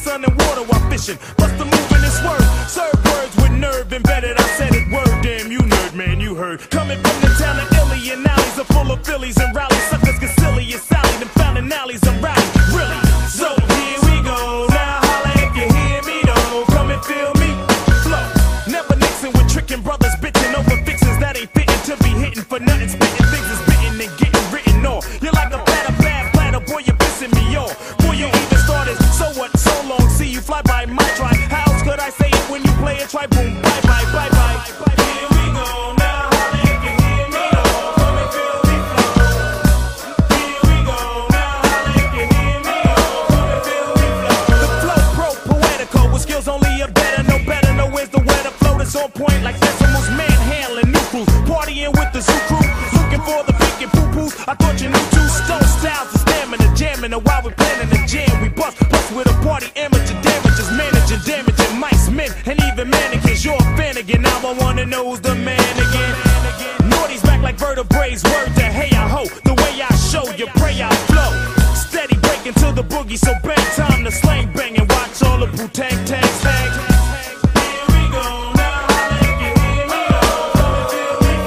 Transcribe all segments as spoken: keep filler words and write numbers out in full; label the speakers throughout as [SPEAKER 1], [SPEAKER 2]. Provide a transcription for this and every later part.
[SPEAKER 1] sun and water while fishing. Bust the move in this word. Serve words with nerve embedded. I said it word, damn you nerd, man, you heard. Coming from the town of Illy and alleys are full of Phillies and rallies. Suckers get silly and Sally. Them found alleys and rallies. Really? So here we go. Now holla if you hear me though. Come and feel me. Flow. Never mixing with tricking brothers, bitching over fixins that ain't fitting to be hitting for nothing. Spitting things is bitten and getting written off. You're like a platter, bad platter, boy, you're pissing me off. Boy, you even started. So what? So long. See you fly by my try. How else could I say it when you play it? Try boom, bye bye, bye bye. Here we go. Now holla if you hear me though. Come and feel me flow. Here we go. Now holla if you hear me though. Come and feel me flow. The flow pro poetical with skills only a better, no better, no where's the weather flow that's on point like decimals, manhandling new crews, partying with the zoo crew, looking for the pink and poo poos. I thought you knew two stone styles of stamina, jamming, and while we're planning the jam, we bust, bust with a party amateur damages, managing, damaging mice, men, and even mannequins. You're a fan again, now I wanna know who's the man again. Naughty's back like vertebrae, word to hey I ho, the way I show you pray I flow. Steady breaking to the boogie, so bang time to slang bang and watch all the boo tang tangs hang. Here we go, now holla if you hear me though. Come and feel me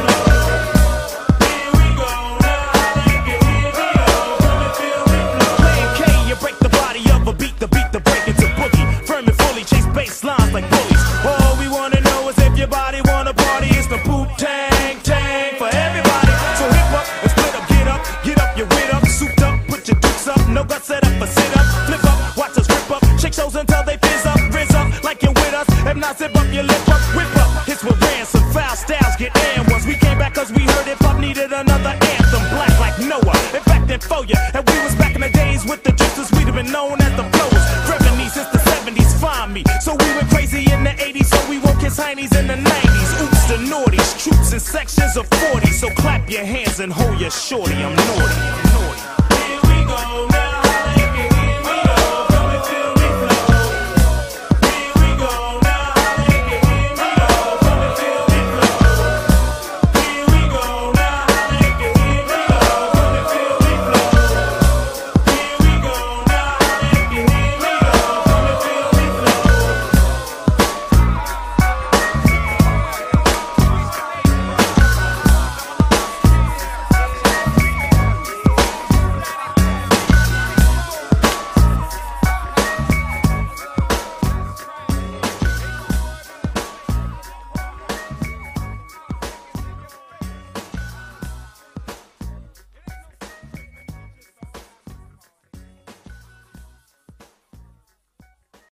[SPEAKER 1] flow. Here we go, now holla if you hear me though. Come and feel me flow. Playing K, you break the body of a beat, the beat, the break into boogie. Firm and fully chase bass lines like bullies. All we wanna know is if your body wanna party. It's the boo tang tang for everybody. So hip up and split up, get up, get up, your wit up, souped up, put your dukes up, no guts set up, but sit up, flip up, watch us rip up, shake shows until they fizz up, rizz up, like you're with us. If not, zip up your lip up, whip up. Hits with ransom, foul styles get in once we came back cause we heard hip hop needed another anthem. Black like Noah, in fact, then for ya. And we was back in the days with the drifters, we'd have been known as the blowers. Revenue since the seventies, find me. So we went crazy in the eighties, so we woke his heinies in the nineties. Oops, the naughties, troops in sections of forty. So clap your hands and hold your shorty, I'm naughty.